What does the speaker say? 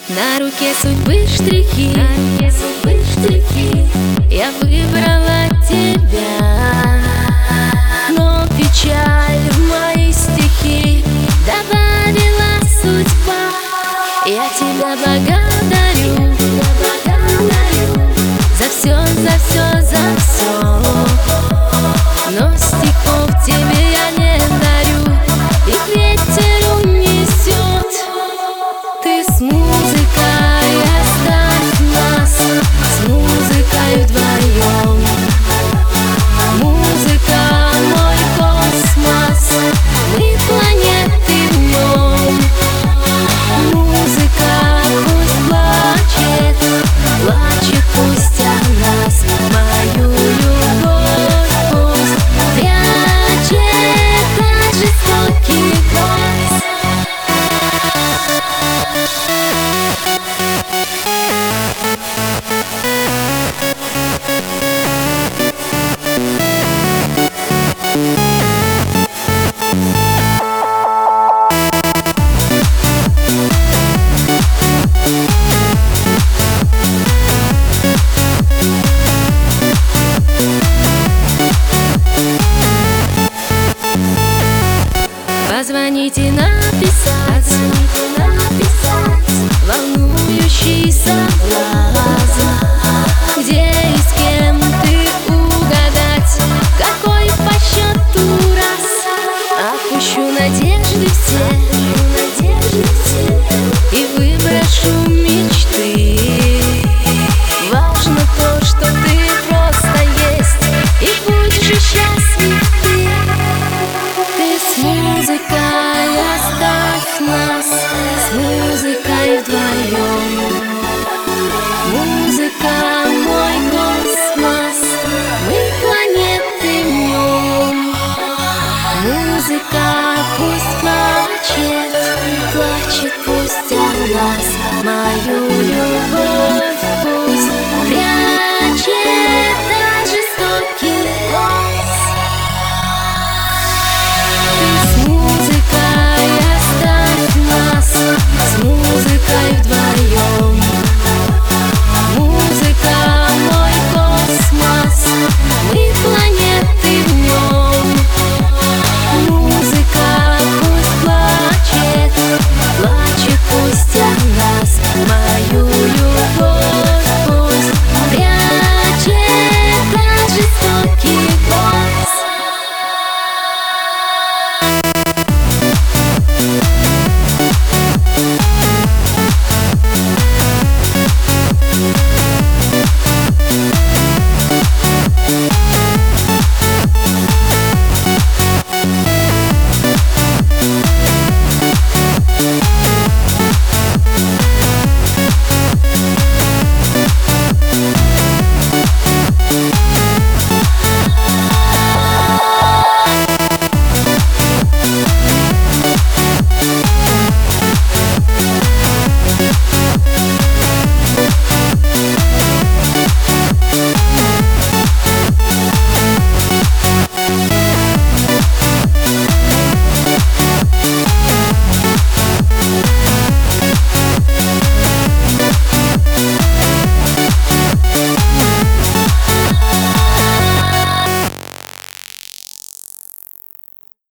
На руке судьбы штрихи, я выбрала тебя, но печаль в мои стихи добавила судьба. Я тебя благодарю за все, за все, за все, но стихов тебе я не дарю, их ветер унесет. Ты с музыкой оставь нас, с музыкой вдвоем. Музыка — мой космос, мы планеты в нем. Музыка пусть плачет, плачет пусть о нас, мою любовь пусть прячет от жестоких глаз. Позвоните, написать волнующий соблазн, где и с кем ты угадать, какой по счету раз. Опущу надежды все и выброшу мечты. Важно то, что ты просто есть, и будь же счастлив ты. Ты с музыкой оставь нас, с музыкой вдвоем. Музыка — мой космос, мы планеты в нем. Музыка пусть плачет, плачет пусть о нас, мою любовь пусть прячет от жестоких глаз. Ты с музыкой оставь нас, с музыкой вдвоем.